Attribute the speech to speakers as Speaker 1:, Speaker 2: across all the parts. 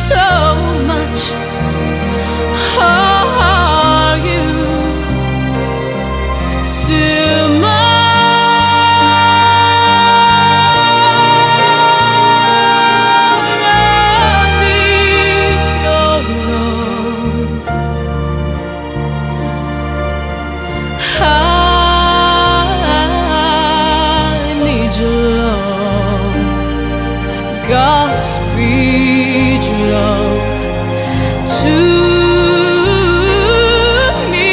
Speaker 1: so much. Are you still mine? I need your love. I need your love. Godspeed your love to me.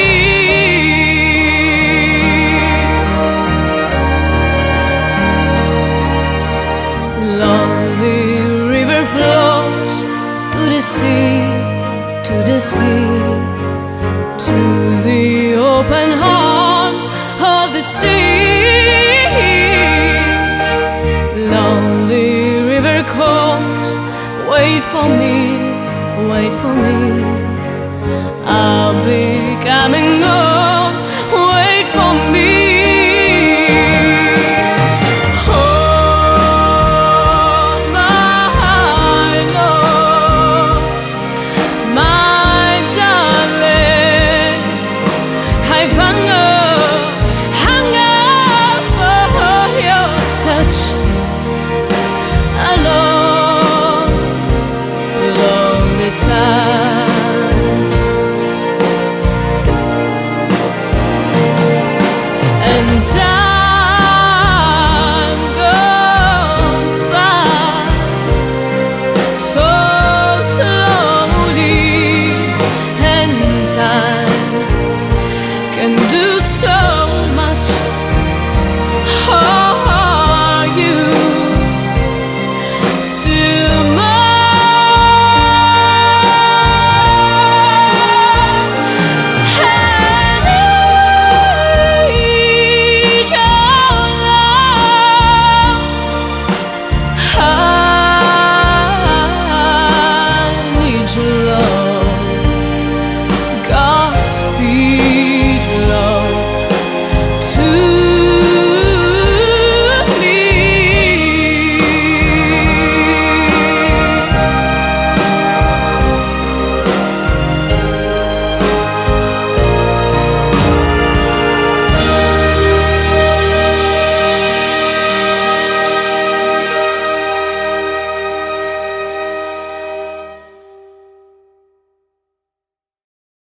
Speaker 1: Lonely river flows to the sea, to the sea, to the open arms of the sea. Lonely river calls, wait for me, wait for me.